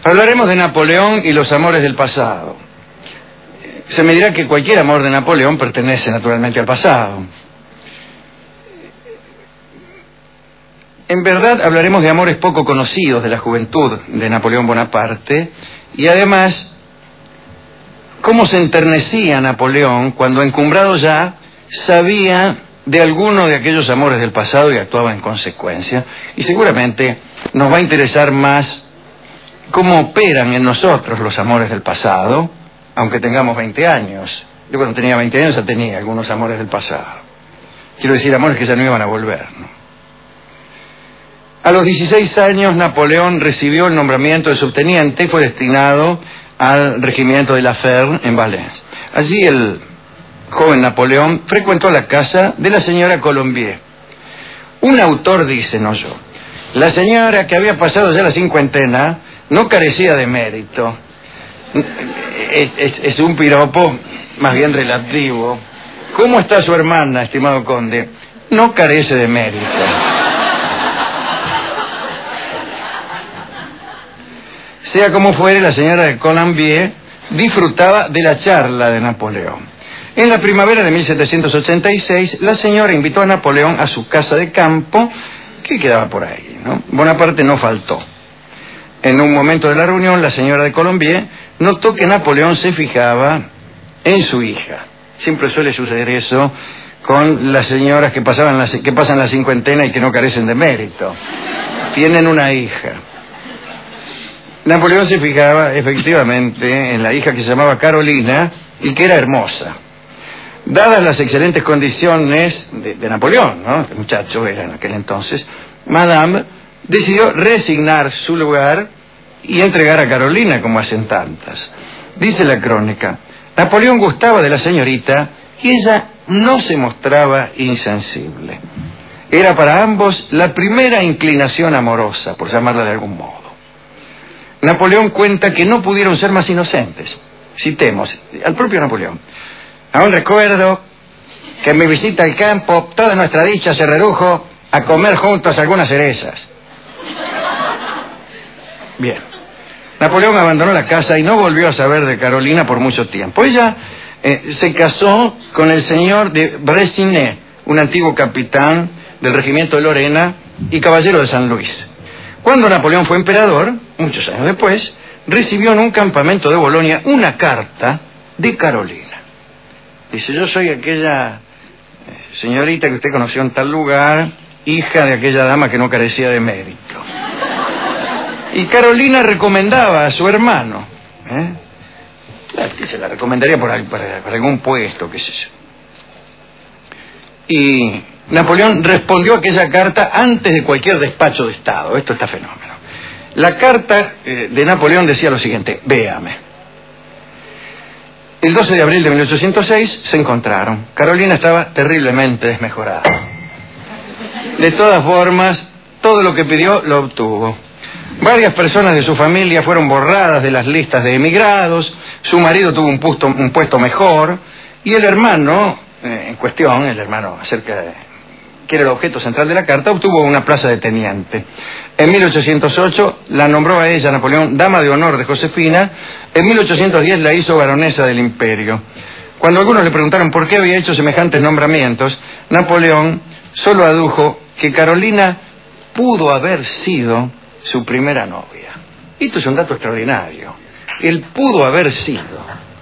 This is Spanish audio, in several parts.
Hablaremos de Napoleón y los amores del pasado. Se me dirá que cualquier amor de Napoleón pertenece naturalmente al pasado. En verdad hablaremos de amores poco conocidos de la juventud de Napoleón Bonaparte y además cómo se enternecía Napoleón cuando, encumbrado ya, sabía de alguno de aquellos amores del pasado y actuaba en consecuencia. Y seguramente nos va a interesar más cómo operan en nosotros los amores del pasado, aunque tengamos 20 años. Yo cuando tenía 20 años ya tenía algunos amores del pasado. Quiero decir, amores que ya no iban a volver, ¿no? A los 16 años Napoleón recibió el nombramiento de subteniente y fue destinado al regimiento de La Fère en Valence. Allí el joven Napoleón frecuentó la casa de la señora Colombier. Un autor dice, no yo, la señora, que había pasado ya la cincuentena, no carecía de mérito. Es un piropo más bien relativo. ¿Cómo está su hermana, estimado conde? No carece de mérito. Sea como fuere, la señora de Colombier disfrutaba de la charla de Napoleón. En la primavera de 1786, la señora invitó a Napoleón a su casa de campo, que quedaba por ahí, ¿no? Bonaparte no faltó. En un momento de la reunión, la señora de Colombier notó que Napoleón se fijaba en su hija. Siempre suele suceder eso con las señoras que pasan la cincuentena y que no carecen de mérito. Tienen una hija. Napoleón se fijaba efectivamente en la hija que se llamaba Carolina y que era hermosa. Dadas las excelentes condiciones de Napoleón, ¿no? Este muchacho era en aquel entonces, Madame decidió resignar su lugar y entregar a Carolina como hacen tantas. Dice la crónica, Napoleón gustaba de la señorita y ella no se mostraba insensible. Era para ambos la primera inclinación amorosa, por llamarla de algún modo. Napoleón cuenta que no pudieron ser más inocentes. Citemos al propio Napoleón. Aún recuerdo que en mi visita al campo toda nuestra dicha se redujo a comer juntos algunas cerezas. Bien. Napoleón abandonó la casa y no volvió a saber de Carolina por mucho tiempo. Ella se casó con el señor de Brésigny, un antiguo capitán del regimiento de Lorena y caballero de San Luis. Cuando Napoleón fue emperador, muchos años después, recibió en un campamento de Bolonia una carta de Carolina. Dice, yo soy aquella señorita que usted conoció en tal lugar, hija de aquella dama que no carecía de mérito. Y Carolina recomendaba a su hermano, que se la recomendaría para algún puesto, qué sé yo. Y Napoleón respondió a aquella carta antes de cualquier despacho de Estado. Esto está fenómeno. La carta de Napoleón decía lo siguiente, véame. El 12 de abril de 1806 se encontraron. Carolina estaba terriblemente desmejorada. De todas formas, todo lo que pidió lo obtuvo. Varias personas de su familia fueron borradas de las listas de emigrados, su marido tuvo un puesto mejor, y el hermano en cuestión, el hermano que era el objeto central de la carta, obtuvo una plaza de teniente. En 1808 la nombró a ella, Napoleón, dama de honor de Josefina. En 1810 la hizo baronesa del Imperio. Cuando algunos le preguntaron por qué había hecho semejantes nombramientos, Napoleón solo adujo que Carolina pudo haber sido su primera novia. Esto es un dato extraordinario. Él pudo haber sido.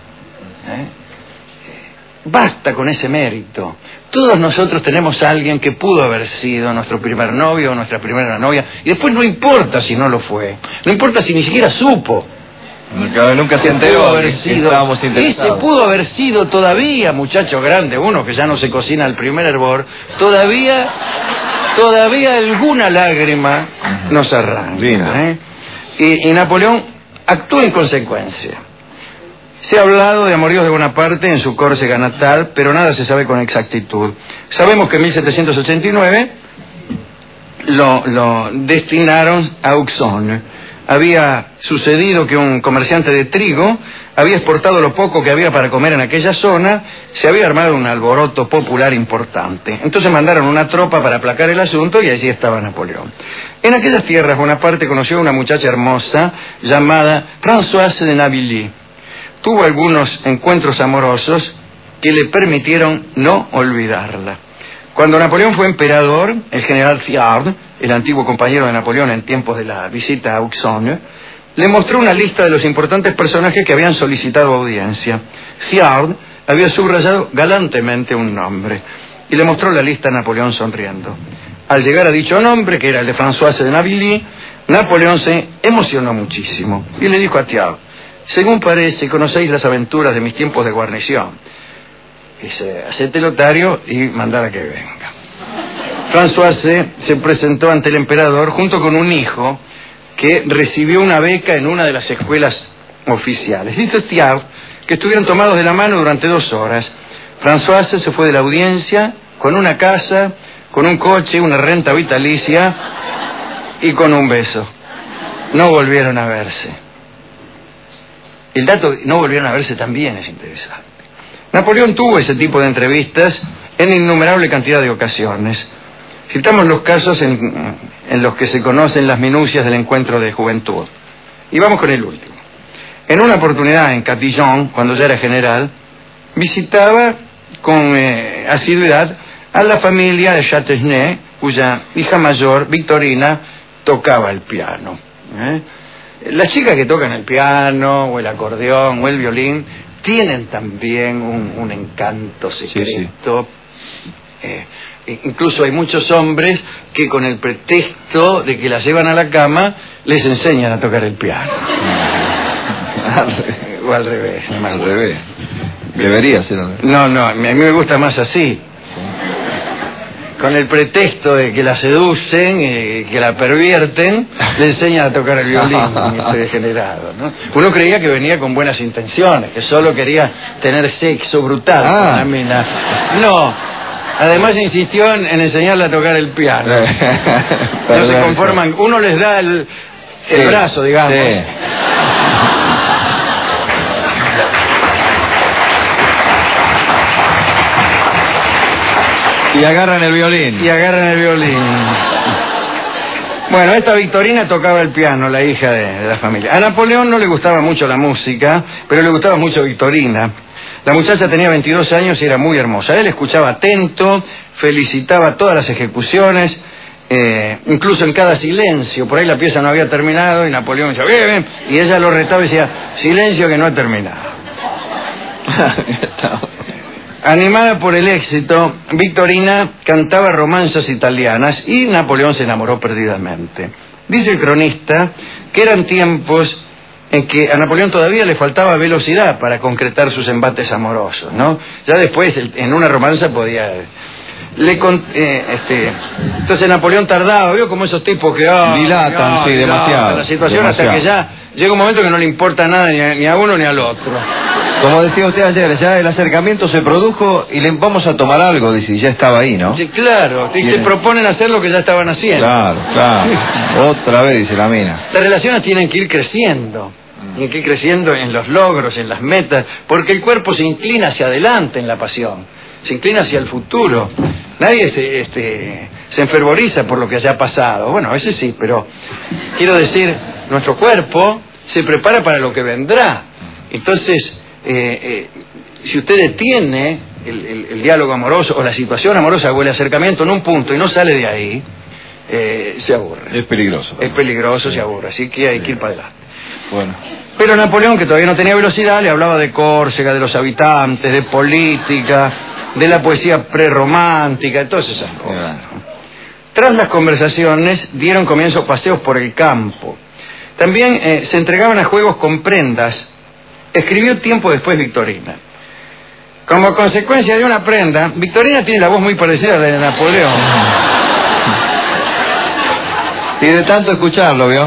Basta con ese mérito. Todos nosotros tenemos a alguien que pudo haber sido nuestro primer novio o nuestra primera novia, y después no importa si no lo fue, no importa si ni siquiera supo. Nunca se enteró. Ese pudo haber sido todavía, muchacho grande, uno que ya no se cocina el primer hervor, todavía alguna lágrima nos arranca. Y Napoleón actuó en consecuencia. Se ha hablado de amoríos de Bonaparte en su Córcega natal, pero nada se sabe con exactitud. Sabemos que en 1789 lo destinaron a Auxonne. había sucedido que un comerciante de trigo había exportado lo poco que había para comer en aquella zona, se había armado un alboroto popular importante. Entonces mandaron una tropa para aplacar el asunto y allí estaba Napoleón. En aquellas tierras Bonaparte conoció a una muchacha hermosa llamada Françoise de Navilly. Tuvo algunos encuentros amorosos que le permitieron no olvidarla. Cuando Napoleón fue emperador, el general Thiard, el antiguo compañero de Napoleón en tiempos de la visita a Auxonne, le mostró una lista de los importantes personajes que habían solicitado audiencia. Thiard había subrayado galantemente un nombre y le mostró la lista a Napoleón sonriendo. Al llegar a dicho nombre, que era el de Françoise de Navilly, Napoleón se emocionó muchísimo y le dijo a Thiard: según parece, conocéis las aventuras de mis tiempos de guarnición. Dice, hacete lotario y mandar a que venga. Françoise se presentó ante el emperador junto con un hijo que recibió una beca en una de las escuelas oficiales. Dice Thiard que estuvieron tomados de la mano durante 2 horas. Françoise se fue de la audiencia con una casa, con un coche, una renta vitalicia y con un beso. No volvieron a verse. El dato no volvieron a verse también es interesante. Napoleón tuvo ese tipo de entrevistas en innumerable cantidad de ocasiones. Citamos los casos en los que se conocen las minucias del encuentro de juventud. Y vamos con el último. En una oportunidad en Catillon, cuando ya era general, visitaba con asiduidad a la familia de Chateauneuf, cuya hija mayor, Victorina, tocaba el piano. Las chicas que tocan el piano, o el acordeón, o el violín, tienen también un encanto secreto. Sí, sí. Incluso hay muchos hombres que con el pretexto de que las llevan a la cama, les enseñan a tocar el piano. O al revés. Al revés. Debería ser. No, a mí me gusta más así. Con el pretexto de que la seducen, que la pervierten, le enseñan a tocar el violín. Estoy degenerado, ¿no? Uno creía que venía con buenas intenciones, que solo quería tener sexo brutal con la mina. No, además insistió en enseñarle a tocar el piano. No se conforman, uno les da el brazo, digamos. Sí. Y agarran el violín. Bueno, esta Victorina tocaba el piano, la hija de la familia. A Napoleón no le gustaba mucho la música, pero le gustaba mucho Victorina. La muchacha tenía 22 años y era muy hermosa. Él escuchaba atento, felicitaba todas las ejecuciones, incluso en cada silencio. Por ahí la pieza no había terminado y Napoleón decía, bien, y ella lo retaba y decía, silencio que no ha terminado. Animada por el éxito, Victorina cantaba romanzas italianas y Napoleón se enamoró perdidamente. Dice el cronista que eran tiempos en que a Napoleón todavía le faltaba velocidad para concretar sus embates amorosos, ¿no? Ya después, en una romanza podía... Entonces Napoleón tardaba, vio como esos tipos que dilatan, demasiado. La situación demasiado. Hasta que ya llega un momento que no le importa nada ni a uno ni al otro. Como decía usted ayer, ya el acercamiento se produjo y le vamos a tomar algo, dice, ya estaba ahí, ¿no? Sí, claro, y te proponen hacer lo que ya estaban haciendo. Claro. Otra vez, dice la mina. Las relaciones tienen que ir creciendo. Tienen que ir creciendo en los logros, en las metas, porque el cuerpo se inclina hacia adelante en la pasión, se inclina hacia el futuro. Nadie se enfervoriza por lo que haya pasado. Bueno, a veces sí, pero quiero decir, nuestro cuerpo se prepara para lo que vendrá. Entonces, si usted detiene el diálogo amoroso o la situación amorosa o el acercamiento en un punto y no sale de ahí, se aburre. Es peligroso. Es peligroso, sí. Se aburre, así que hay que ir para adelante. Bueno. Pero Napoleón, que todavía no tenía velocidad, le hablaba de Córcega, de los habitantes, de política, de la poesía prerromántica, de todas esas cosas. Tras las conversaciones dieron comienzo paseos por el campo. También se entregaban a juegos con prendas. Escribió tiempo después Victorina. Como consecuencia de una prenda, Victorina tiene la voz muy parecida a la de Napoleón. Y de tanto escucharlo, ¿vio?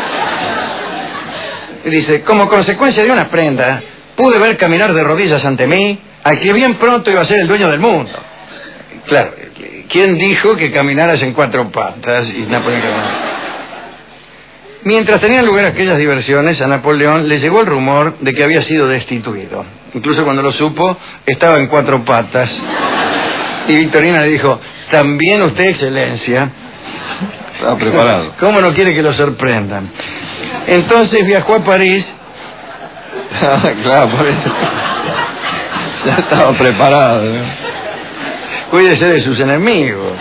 Dice, como consecuencia de una prenda, pude ver caminar de rodillas ante mí a que bien pronto iba a ser el dueño del mundo. Claro, ¿quién dijo que caminaras en 4 patas? Y Napoleón caminaba. Mientras tenían lugar aquellas diversiones, a Napoleón le llegó el rumor de que había sido destituido. Incluso cuando lo supo, estaba en 4 patas. Y Victorina le dijo: también usted, excelencia. Estaba preparado. ¿Cómo no quiere que lo sorprendan? Entonces viajó a París. Claro, por eso. Ya estaba preparado, ¿no? Cuídese de sus enemigos.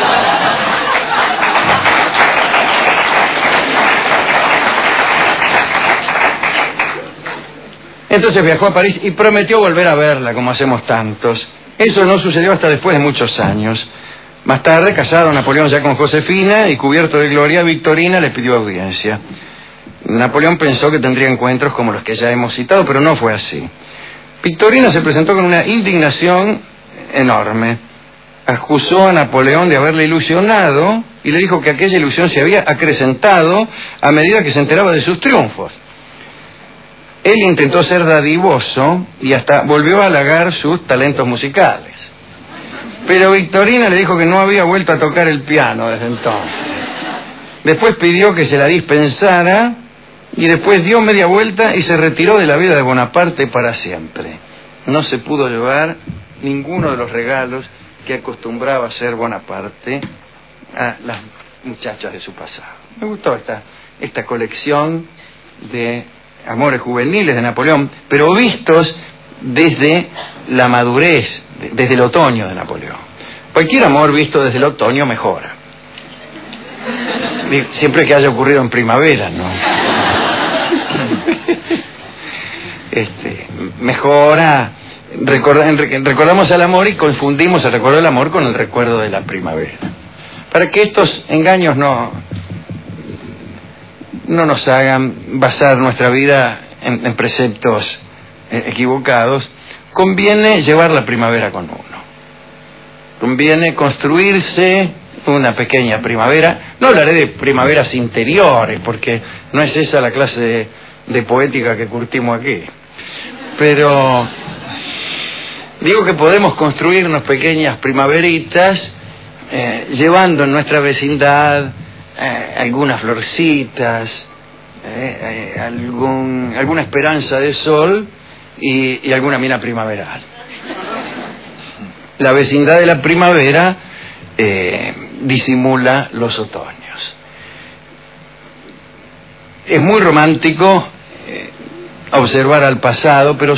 Entonces viajó a París y prometió volver a verla, como hacemos tantos. Eso no sucedió hasta después de muchos años. Más tarde, casado Napoleón ya con Josefina y cubierto de gloria, Victorina le pidió audiencia. Napoleón pensó que tendría encuentros como los que ya hemos citado, pero no fue así. Victorina se presentó con una indignación enorme. Acusó a Napoleón de haberle ilusionado y le dijo que aquella ilusión se había acrecentado a medida que se enteraba de sus triunfos. Él intentó ser dadivoso y hasta volvió a halagar sus talentos musicales. Pero Victorina le dijo que no había vuelto a tocar el piano desde entonces. Después pidió que se la dispensara y después dio media vuelta y se retiró de la vida de Bonaparte para siempre. No se pudo llevar ninguno de los regalos que acostumbraba hacer Bonaparte a las muchachas de su pasado. Me gustó esta colección de amores juveniles de Napoleón, pero vistos desde la madurez, desde el otoño de Napoleón. Cualquier amor visto desde el otoño mejora. Siempre que haya ocurrido en primavera, ¿no? Mejora. Recordamos el amor y confundimos el recuerdo del amor con el recuerdo de la primavera. Para que estos engaños no nos hagan basar nuestra vida en preceptos equivocados, conviene llevar la primavera con uno. Conviene construirse una pequeña primavera. No hablaré de primaveras interiores, porque no es esa la clase de poética que curtimos aquí. Pero digo que podemos construirnos pequeñas primaveritas llevando en nuestra vecindad algunas florcitas, alguna esperanza de sol y alguna mina primaveral. La vecindad de la primavera disimula los otoños. Es muy romántico observar al pasado, pero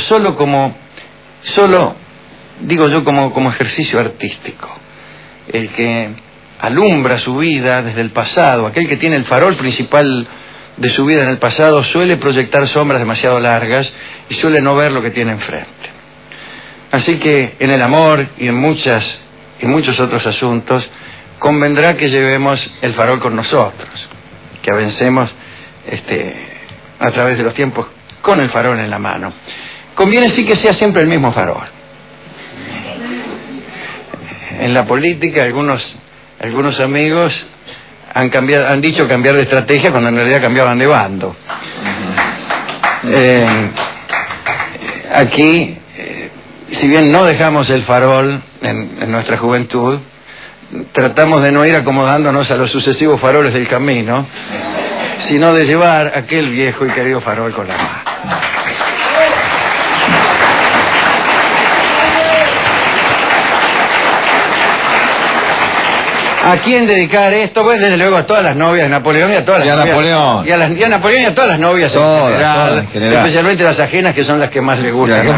digo yo, como ejercicio artístico. El que alumbra su vida desde el pasado, aquel que tiene el farol principal de su vida en el pasado, suele proyectar sombras demasiado largas y suele no ver lo que tiene enfrente. Así que en el amor y en muchos otros asuntos convendrá que llevemos el farol con nosotros, que avancemos a través de los tiempos con el farol en la mano. Conviene sí que sea siempre el mismo farol. En la política algunos amigos han dicho cambiar de estrategia cuando en realidad cambiaban de bando. Aquí, si bien no dejamos el farol en nuestra juventud, tratamos de no ir acomodándonos a los sucesivos faroles del camino, sino de llevar aquel viejo y querido farol con la mano. ¿A quién dedicar esto? Pues desde luego a todas las novias de Napoleón y a todas las Napoleón. Y a Napoleón y a todas las novias en general, especialmente las ajenas, que son las que más le gustan.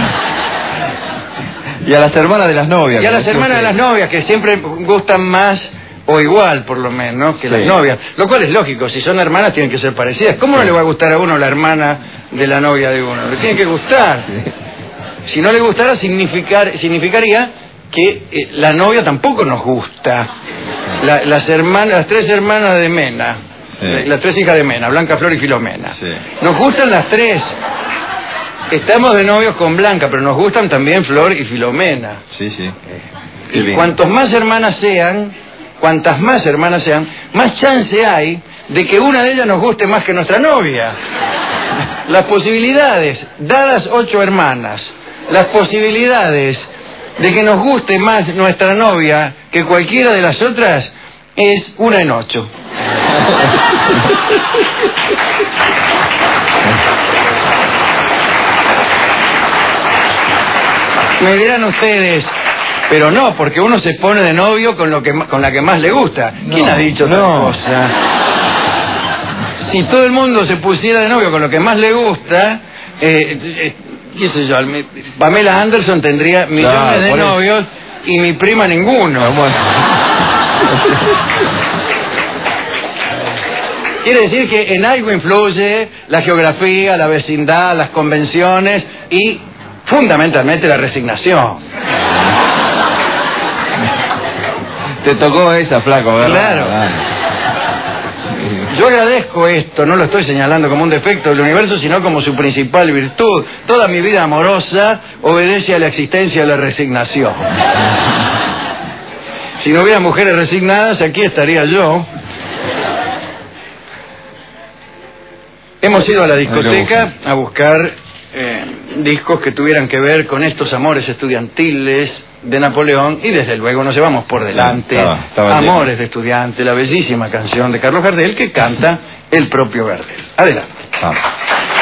Y a las hermanas de las novias. Y a las hermanas de las novias, que siempre gustan más o igual, por lo menos, que las novias. Lo cual es lógico, si son hermanas tienen que ser parecidas. ¿Cómo no le va a gustar a uno la hermana de la novia de uno? Le tiene que gustar. Si no le gustara, significaría que la novia tampoco nos gusta. Las 3 hermanas de Mena, las 3 hijas de Mena, Blanca, Flor y Filomena. Nos gustan las 3. Estamos de novios con Blanca, pero nos gustan también Flor y Filomena. Y cuantas más hermanas sean, más chance hay de que una de ellas nos guste más que nuestra novia. Las posibilidades, dadas 8 hermanas, las posibilidades de que nos guste más nuestra novia que cualquiera de las otras es 1 en 8. Me dirán ustedes, pero no, porque uno se pone de novio con la que más le gusta. ¿Quién ha dicho otra cosa? Si todo el mundo se pusiera de novio con lo que más le gusta, qué sé yo, Pamela Anderson tendría millones de novios y mi prima ninguno. Quiere decir que en algo influye la geografía, la vecindad, las convenciones y fundamentalmente la resignación. Te tocó esa, flaco, ¿verdad? Claro. Yo agradezco esto, no lo estoy señalando como un defecto del universo, sino como su principal virtud. Toda mi vida amorosa obedece a la existencia de la resignación. Si no hubiera mujeres resignadas, aquí estaría yo. Hemos ido a la discoteca a buscar discos que tuvieran que ver con estos amores estudiantiles de Napoleón y desde luego nos llevamos por delante Amores de Estudiante, la bellísima canción de Carlos Gardel que canta el propio Gardel. Adelante.